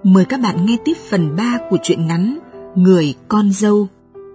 Mời các bạn nghe tiếp phần 3 của truyện ngắn Người con dâu.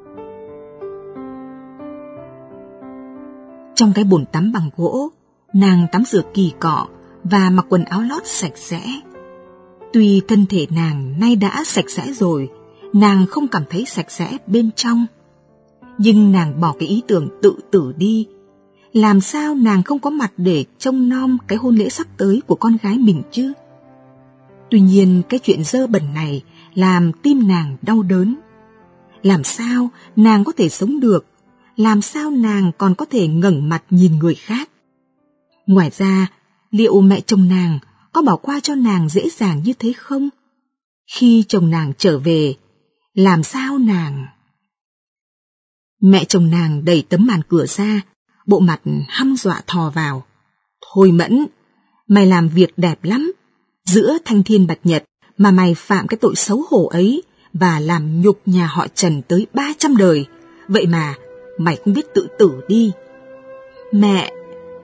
Trong cái bồn tắm bằng gỗ, nàng tắm rửa kỳ cọ và mặc quần áo lót sạch sẽ. Tuy thân thể nàng nay đã sạch sẽ rồi, nàng không cảm thấy sạch sẽ bên trong. Nhưng nàng bỏ cái ý tưởng tự tử đi. Làm sao nàng không có mặt để trông nom cái hôn lễ sắp tới của con gái mình chứ? Tuy nhiên cái chuyện dơ bẩn này làm tim nàng đau đớn. Làm sao nàng có thể sống được? Làm sao nàng còn có thể ngẩng mặt nhìn người khác? Ngoài ra, liệu mẹ chồng nàng có bỏ qua cho nàng dễ dàng như thế không? Khi chồng nàng trở về, làm sao nàng? Mẹ chồng nàng đẩy tấm màn cửa ra, bộ mặt hăm dọa thò vào. Thôi Mẫn, mày làm việc đẹp lắm. Giữa thanh thiên bạch nhật mà mày phạm cái tội xấu hổ ấy và làm nhục nhà họ Trần tới 300 đời. Vậy mà mày không biết tự tử đi. Mẹ,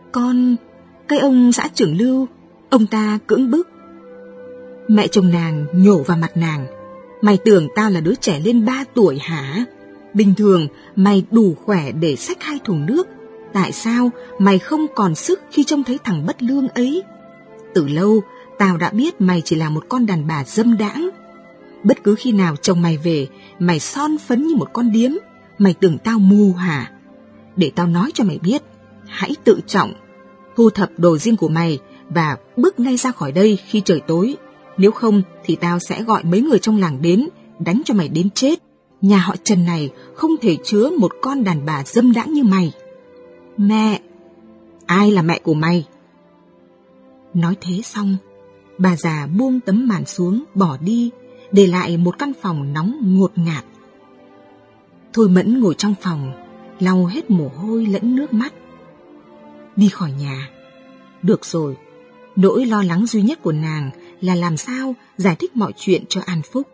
cái ông xã trưởng Lưu, ông ta cưỡng bức. Mẹ chồng nàng nhổ vào mặt nàng. Mày tưởng tao là đứa trẻ lên 3 tuổi hả? Bình thường mày đủ khỏe để xách 2 thùng nước. Tại sao mày không còn sức khi trông thấy thằng bất lương ấy? Từ lâu tao đã biết mày chỉ là một con đàn bà dâm đãng. Bất cứ khi nào chồng mày về, mày son phấn như một con điếm. Mày tưởng tao mù hả? Để tao nói cho mày biết, hãy tự trọng, thu thập đồ riêng của mày và bước ngay ra khỏi đây khi trời tối. Nếu không thì tao sẽ gọi mấy người trong làng đến, đánh cho mày đến chết. Nhà họ Trần này không thể chứa một con đàn bà dâm đãng như mày. Mẹ! Ai là mẹ của mày? Nói thế xong, bà già buông tấm màn xuống bỏ đi, để lại một căn phòng nóng ngột ngạt. Thôi Mẫn ngồi trong phòng, lau hết mồ hôi lẫn nước mắt. Đi khỏi nhà. Được rồi, nỗi lo lắng duy nhất của nàng là làm sao giải thích mọi chuyện cho An Phúc.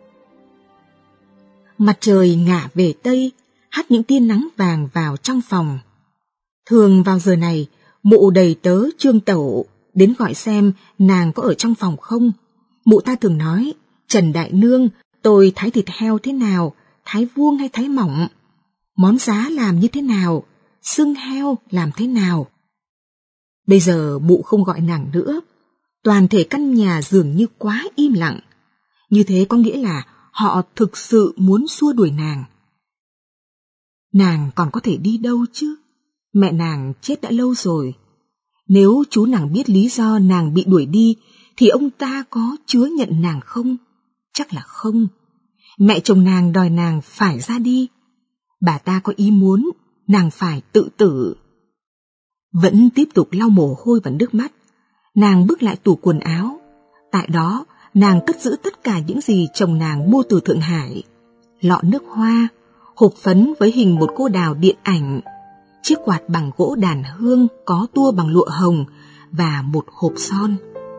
Mặt trời ngả về Tây, hắt những tia nắng vàng vào trong phòng. Thường vào giờ này, mụ đầy tớ Trương Tẩu đến gọi xem nàng có ở trong phòng không. Mụ ta thường nói, Trần Đại Nương, tôi thái thịt heo thế nào, thái vuông hay thái mỏng? Món giá làm như thế nào? Xương heo làm thế nào? Bây giờ mụ không gọi nàng nữa. Toàn thể căn nhà dường như quá im lặng. Như thế có nghĩa là họ thực sự muốn xua đuổi nàng. Nàng còn có thể đi đâu chứ? Mẹ nàng chết đã lâu rồi. Nếu chú nàng biết lý do nàng bị đuổi đi, thì ông ta có chứa nhận nàng không? Chắc là không. Mẹ chồng nàng đòi nàng phải ra đi. Bà ta có ý muốn nàng phải tự tử. Vẫn tiếp tục lau mồ hôi và nước mắt, nàng bước lại tủ quần áo. Tại đó, nàng cất giữ tất cả những gì chồng nàng mua từ Thượng Hải. Lọ nước hoa, hộp phấn với hình một cô đào điện ảnh, chiếc quạt bằng gỗ đàn hương có tua bằng lụa hồng và một hộp son.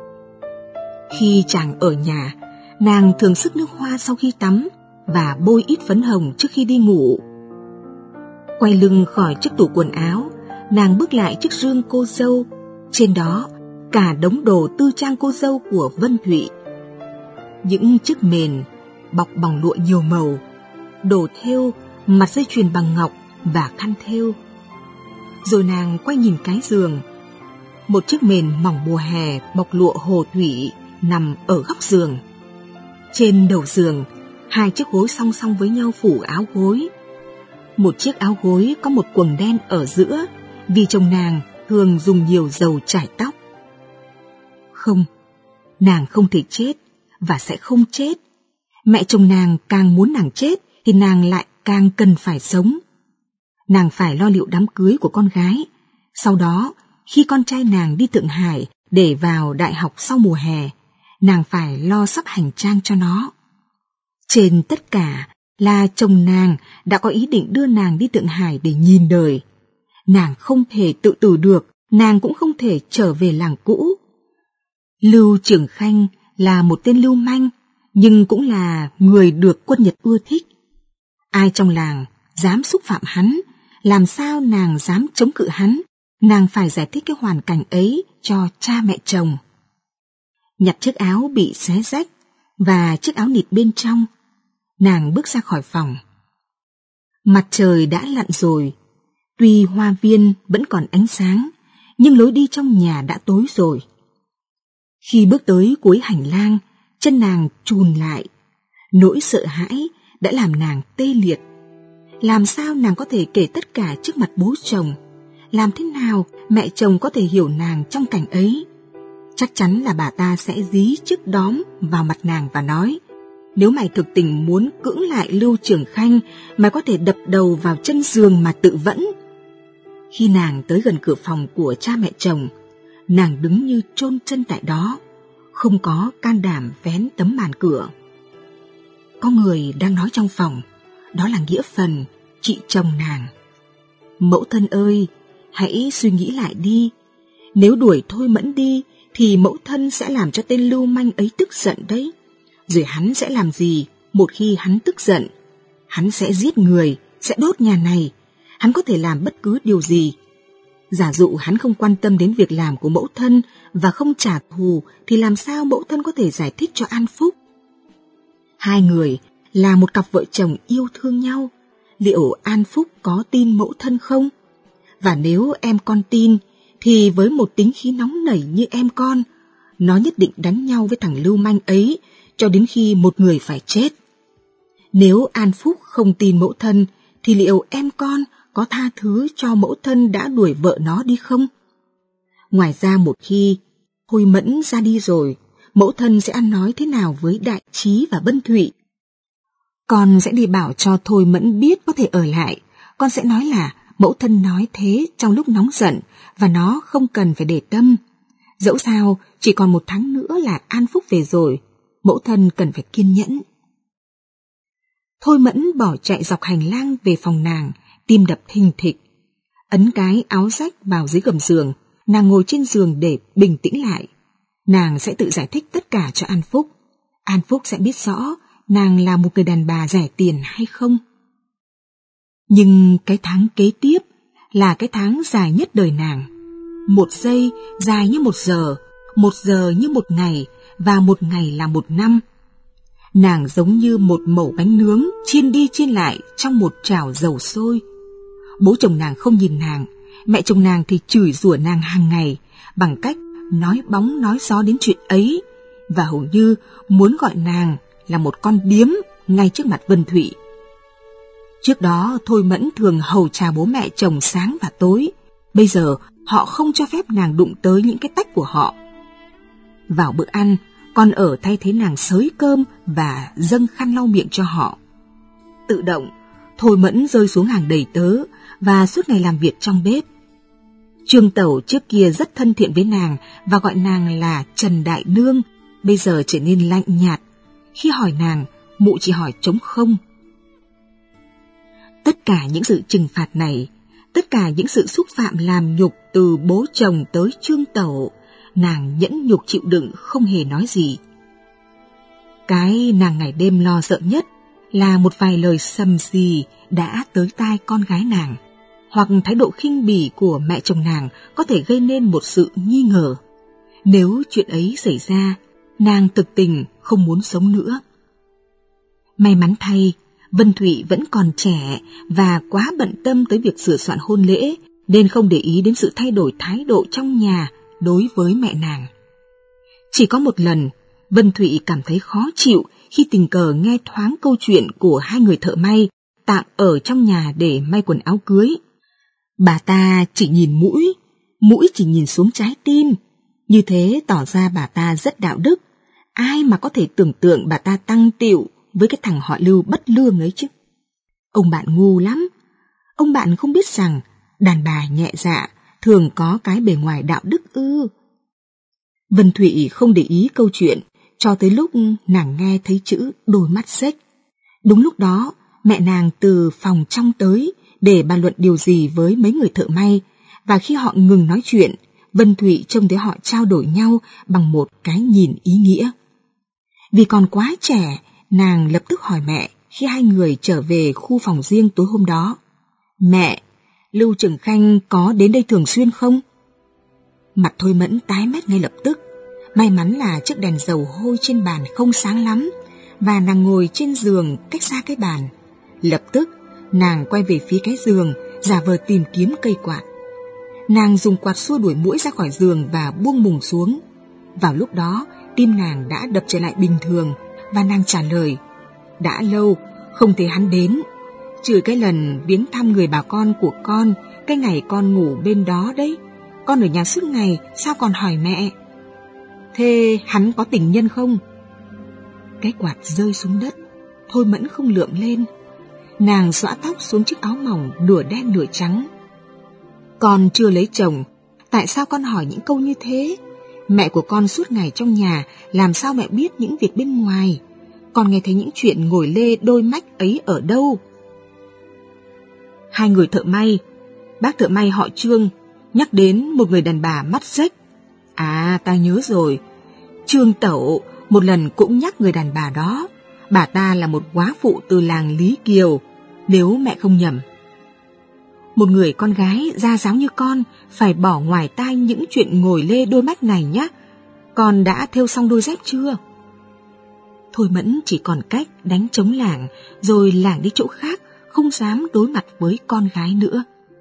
Khi chàng ở nhà, nàng thường xức nước hoa sau khi tắm và bôi ít phấn hồng trước khi đi ngủ. Quay lưng khỏi chiếc tủ quần áo, nàng bước lại chiếc giường cô dâu. Trên đó, cả đống đồ tư trang cô dâu của Vân Thụy. Những chiếc mền bọc bằng lụa nhiều màu, đồ thêu, mặt dây chuyền bằng ngọc và khăn thêu. Rồi nàng quay nhìn cái giường. Một chiếc mền mỏng mùa hè bọc lụa hồ thủy nằm ở góc giường. Trên đầu giường, 2 chiếc gối song song với nhau phủ áo gối. Một chiếc áo gối có một quầng đen ở giữa, vì chồng nàng thường dùng nhiều dầu chải tóc. Không, nàng không thể chết và sẽ không chết. Mẹ chồng nàng càng muốn nàng chết thì nàng lại càng cần phải sống. Nàng phải lo liệu đám cưới của con gái. Sau đó, khi con trai nàng đi Thượng Hải để vào đại học sau mùa hè, nàng phải lo sắp hành trang cho nó. Trên tất cả là chồng nàng đã có ý định đưa nàng đi Thượng Hải để nhìn đời. Nàng không thể tự tử được, nàng cũng không thể trở về làng cũ. Lưu Trường Khanh là một tên lưu manh, nhưng cũng là người được quân Nhật ưa thích. Ai trong làng dám xúc phạm hắn, làm sao nàng dám chống cự hắn? Nàng phải giải thích cái hoàn cảnh ấy cho cha mẹ chồng. Nhặt chiếc áo bị xé rách, và chiếc áo nịt bên trong. Nàng bước ra khỏi phòng. Mặt trời đã lặn rồi, tuy hoa viên vẫn còn ánh sáng, nhưng lối đi trong nhà đã tối rồi. Khi bước tới cuối hành lang, chân nàng chùn lại. Nỗi sợ hãi đã làm nàng tê liệt. Làm sao nàng có thể kể tất cả trước mặt bố chồng? Làm thế nào mẹ chồng có thể hiểu nàng trong cảnh ấy? Chắc chắn là bà ta sẽ dí chiếc đóm vào mặt nàng và nói: nếu mày thực tình muốn cưỡng lại Lưu Trường Khanh, mày có thể đập đầu vào chân giường mà tự vẫn. Khi nàng tới gần cửa phòng của cha mẹ chồng, nàng đứng như chôn chân tại đó, không có can đảm vén tấm màn cửa. Có người đang nói trong phòng, đó là Nghĩa Phần, chị chồng nàng. Mẫu thân ơi, hãy suy nghĩ lại đi. Nếu đuổi Thôi Mẫn đi, thì mẫu thân sẽ làm cho tên lưu manh ấy tức giận đấy. Rồi hắn sẽ làm gì một khi hắn tức giận? Hắn sẽ giết người, sẽ đốt nhà này. Hắn có thể làm bất cứ điều gì. Giả dụ hắn không quan tâm đến việc làm của mẫu thân và không trả thù, thì làm sao mẫu thân có thể giải thích cho An Phúc? Hai người là một cặp vợ chồng yêu thương nhau. Liệu An Phúc có tin mẫu thân không? Và nếu em con tin, thì với một tính khí nóng nảy như em con, nó nhất định đánh nhau với thằng lưu manh ấy cho đến khi một người phải chết. Nếu An Phúc không tin mẫu thân, thì liệu em con có tha thứ cho mẫu thân đã đuổi vợ nó đi không? Ngoài ra, một khi Thôi Mẫn ra đi rồi, mẫu thân sẽ ăn nói thế nào với Đại Trí và Bân Thụy? Con sẽ đi bảo cho Thôi Mẫn biết có thể ở lại. Con sẽ nói là mẫu thân nói thế trong lúc nóng giận và nó không cần phải để tâm. Dẫu sao, chỉ còn 1 tháng nữa là An Phúc về rồi, mẫu thân cần phải kiên nhẫn. Thôi Mẫn bỏ chạy dọc hành lang về phòng nàng, tim đập thình thịch. Ấn cái áo rách vào dưới gầm giường, nàng ngồi trên giường để bình tĩnh lại. Nàng sẽ tự giải thích tất cả cho An Phúc. An Phúc sẽ biết rõ nàng là một người đàn bà rẻ tiền hay không. Nhưng cái tháng kế tiếp là cái tháng dài nhất đời nàng. 1 giây dài như 1 giờ, 1 giờ như 1 ngày, và 1 ngày là 1 năm. Nàng giống như một mẩu bánh nướng chiên đi chiên lại trong một chảo dầu sôi. Bố chồng nàng không nhìn nàng, mẹ chồng nàng thì chửi rủa nàng hàng ngày bằng cách nói bóng nói gió đến chuyện ấy, và hầu như muốn gọi nàng là một con điếm ngay trước mặt Vân Thụy. Trước đó Thôi Mẫn thường hầu trà bố mẹ chồng sáng và tối, bây giờ họ không cho phép nàng đụng tới những cái tách của họ. Vào bữa ăn, con ở thay thế nàng xới cơm và dâng khăn lau miệng cho họ. Tự động, Thôi Mẫn rơi xuống hàng đầy tớ và suốt ngày làm việc trong bếp. Trương Tẩu trước kia rất thân thiện với nàng và gọi nàng là Trần Đại Nương, bây giờ trở nên lạnh nhạt. Khi hỏi nàng, mụ chỉ hỏi trống không. Tất cả những sự trừng phạt này, tất cả những sự xúc phạm làm nhục từ bố chồng tới Trương Tẩu, nàng nhẫn nhục chịu đựng không hề nói gì. Cái nàng ngày đêm lo sợ nhất là một vài lời sầm sì đã tới tai con gái nàng, hoặc thái độ khinh bỉ của mẹ chồng nàng có thể gây nên một sự nghi ngờ. Nếu chuyện ấy xảy ra, nàng thực tình không muốn sống nữa. May mắn thay, Vân Thụy vẫn còn trẻ và quá bận tâm tới việc sửa soạn hôn lễ, nên không để ý đến sự thay đổi thái độ trong nhà đối với mẹ nàng. Chỉ có một lần, Vân Thụy cảm thấy khó chịu khi tình cờ nghe thoáng câu chuyện của 2 người thợ may tạm ở trong nhà để may quần áo cưới. Bà ta chỉ nhìn mũi chỉ nhìn xuống trái tim. Như thế tỏ ra bà ta rất đạo đức. Ai mà có thể tưởng tượng bà ta tăng tịu với cái thằng họ Lưu bất lương ấy chứ. Ông bạn ngu lắm. Ông bạn không biết rằng đàn bà nhẹ dạ thường có cái bề ngoài đạo đức ư. Vân Thụy không để ý câu chuyện cho tới lúc nàng nghe thấy chữ đôi mắt xếch. Đúng lúc đó, mẹ nàng từ phòng trong tới để bàn luận điều gì với mấy người thợ may, và khi họ ngừng nói chuyện, Vân Thụy trông thấy họ trao đổi nhau bằng một cái nhìn ý nghĩa. Vì còn quá trẻ, nàng lập tức hỏi mẹ khi 2 người trở về khu phòng riêng tối hôm đó: "Mẹ, Lưu Trường Khanh có đến đây thường xuyên không?" Mặt Thôi Mẫn tái mét ngay lập tức. May mắn là chiếc đèn dầu hôi trên bàn không sáng lắm, và nàng ngồi trên giường cách xa cái bàn. Lập tức, nàng quay về phía cái giường, giả vờ tìm kiếm cây quạt. Nàng dùng quạt xua đuổi muỗi ra khỏi giường và buông mùng xuống. Vào lúc đó, tim nàng đã đập trở lại bình thường, và nàng trả lời: đã lâu không thấy hắn đến, trừ cái lần viếng thăm người bà con của con, cái ngày con ngủ bên đó đấy. Con ở nhà suốt ngày, sao còn hỏi mẹ? Thế hắn có tình nhân không? Cái quạt rơi xuống đất, Thôi Mẫn không lượm lên. Nàng xõa tóc xuống chiếc áo mỏng nửa đen nửa trắng. Con chưa lấy chồng, tại sao con hỏi những câu như thế? Mẹ của con suốt ngày trong nhà, làm sao mẹ biết những việc bên ngoài? Con nghe thấy những chuyện ngồi lê đôi mách ấy ở đâu? Hai người thợ may, bác thợ may họ Trương nhắc đến một người đàn bà mắt rách. À, ta nhớ rồi. Trương Tẩu một lần cũng nhắc người đàn bà đó. Bà ta là một góa phụ từ làng Lý Kiều, nếu mẹ không nhầm. Một người con gái gia giáo như con phải bỏ ngoài tai những chuyện ngồi lê đôi mách này nhé. Con đã thêu xong đôi dép chưa? Thôi Mẫn chỉ còn cách đánh trống lảng, rồi lảng đi chỗ khác, không dám đối mặt với con gái nữa.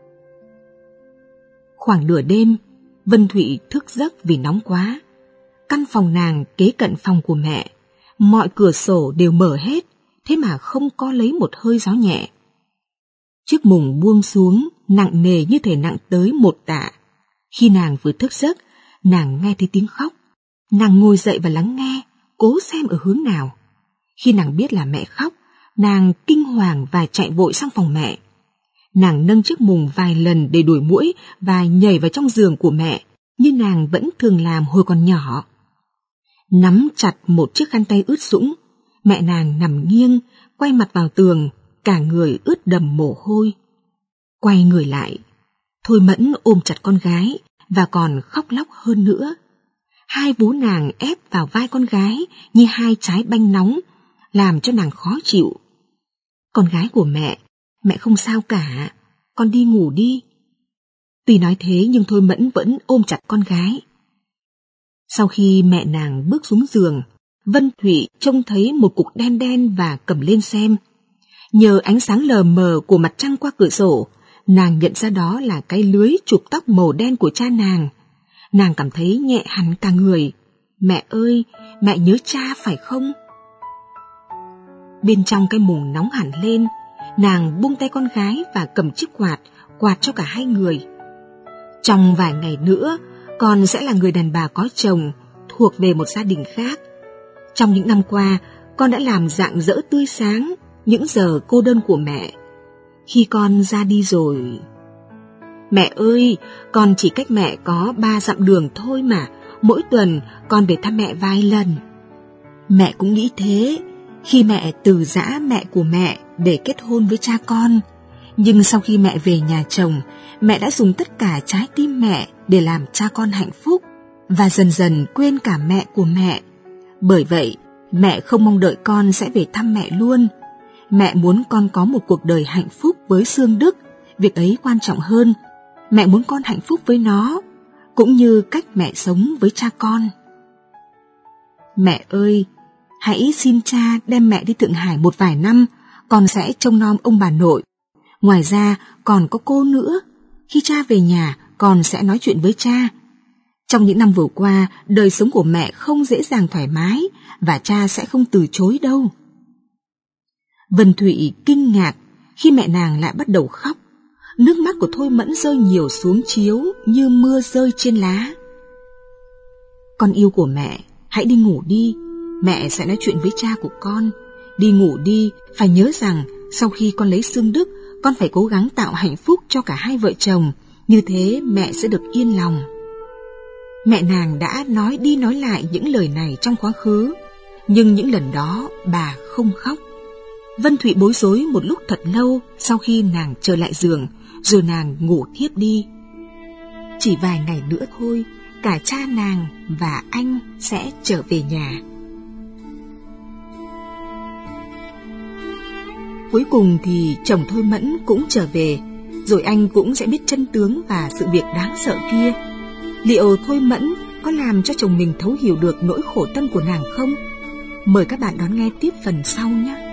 Khoảng nửa đêm, Vân Thụy thức giấc vì nóng quá. Căn phòng nàng kế cận phòng của mẹ, mọi cửa sổ đều mở hết, thế mà không có lấy một hơi gió nhẹ. Chiếc mùng buông xuống, nặng nề như thể nặng tới 1 tạ. Khi nàng vừa thức giấc, nàng nghe thấy tiếng khóc. Nàng ngồi dậy và lắng nghe, cố xem ở hướng nào. Khi nàng biết là mẹ khóc, nàng kinh hoàng và chạy vội sang phòng mẹ. Nàng nâng chiếc mùng vài lần để đuổi muỗi và nhảy vào trong giường của mẹ, như nàng vẫn thường làm hồi còn nhỏ. Nắm chặt một chiếc khăn tay ướt sũng, mẹ nàng nằm nghiêng, quay mặt vào tường, cả người ướt đầm mồ hôi. Quay người lại, Thôi Mẫn ôm chặt con gái và còn khóc lóc hơn nữa. Hai vú nàng ép vào vai con gái như hai trái banh nóng, làm cho nàng khó chịu. Con gái của mẹ không sao cả, con đi ngủ đi. Tuy nói thế nhưng Thôi Mẫn vẫn ôm chặt con gái. Sau khi mẹ nàng bước xuống giường, Vân Thụy trông thấy một cục đen đen và cầm lên xem. Nhờ ánh sáng lờ mờ của mặt trăng qua cửa sổ, nàng nhận ra đó là cái lưới chụp tóc màu đen của cha nàng. Nàng cảm thấy nhẹ hẳn cả người. Mẹ ơi, mẹ nhớ cha phải không? Bên trong cái mùng nóng hẳn lên, nàng buông tay con gái và cầm chiếc quạt cho cả hai người. Trong vài ngày nữa, con sẽ là người đàn bà có chồng, thuộc về một gia đình khác. Trong những năm qua, con đã làm rạng rỡ tươi sáng những giờ cô đơn của mẹ. Khi con ra đi rồi... Mẹ ơi, con chỉ cách mẹ có 3 dặm đường thôi mà, mỗi tuần con về thăm mẹ vài lần. Mẹ cũng nghĩ thế, khi mẹ từ giã mẹ của mẹ để kết hôn với cha con. Nhưng sau khi mẹ về nhà chồng, mẹ đã dùng tất cả trái tim mẹ để làm cha con hạnh phúc, và dần dần quên cả mẹ của mẹ. Bởi vậy, mẹ không mong đợi con sẽ về thăm mẹ luôn. Mẹ muốn con có một cuộc đời hạnh phúc với Sương Đức, việc ấy quan trọng hơn. Mẹ muốn con hạnh phúc với nó, cũng như cách mẹ sống với cha con. Mẹ ơi, hãy xin cha đem mẹ đi Thượng Hải một vài năm, con sẽ trông nom ông bà nội. Ngoài ra còn có cô nữa, khi cha về nhà con sẽ nói chuyện với cha. Trong những năm vừa qua, đời sống của mẹ không dễ dàng thoải mái, và cha sẽ không từ chối đâu. Vân Thụy kinh ngạc khi mẹ nàng lại bắt đầu khóc. Nước mắt của Thôi Mẫn rơi nhiều xuống chiếu như mưa rơi trên lá. Con yêu của mẹ, hãy đi ngủ đi, mẹ sẽ nói chuyện với cha của con. Đi ngủ đi, phải nhớ rằng sau khi con lấy Sương Đức, con phải cố gắng tạo hạnh phúc cho cả hai vợ chồng, như thế mẹ sẽ được yên lòng. Mẹ nàng đã nói đi nói lại những lời này trong quá khứ, nhưng những lần đó bà không khóc. Vân Thụy bối rối một lúc thật lâu sau khi nàng trở lại giường, rồi nàng ngủ thiếp đi. Chỉ vài ngày nữa thôi, cả cha nàng và anh sẽ trở về nhà. Cuối cùng thì chồng Thôi Mẫn cũng trở về, rồi anh cũng sẽ biết chân tướng và sự việc đáng sợ kia. Liệu Thôi Mẫn có làm cho chồng mình thấu hiểu được nỗi khổ tâm của nàng không? Mời các bạn đón nghe tiếp phần sau nhé.